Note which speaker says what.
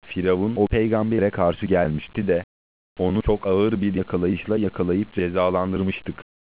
Speaker 1: Firavun o peygambere karşı gelmişti de onu çok ağır bir yakalayışla yakalayıp cezalandırmıştık.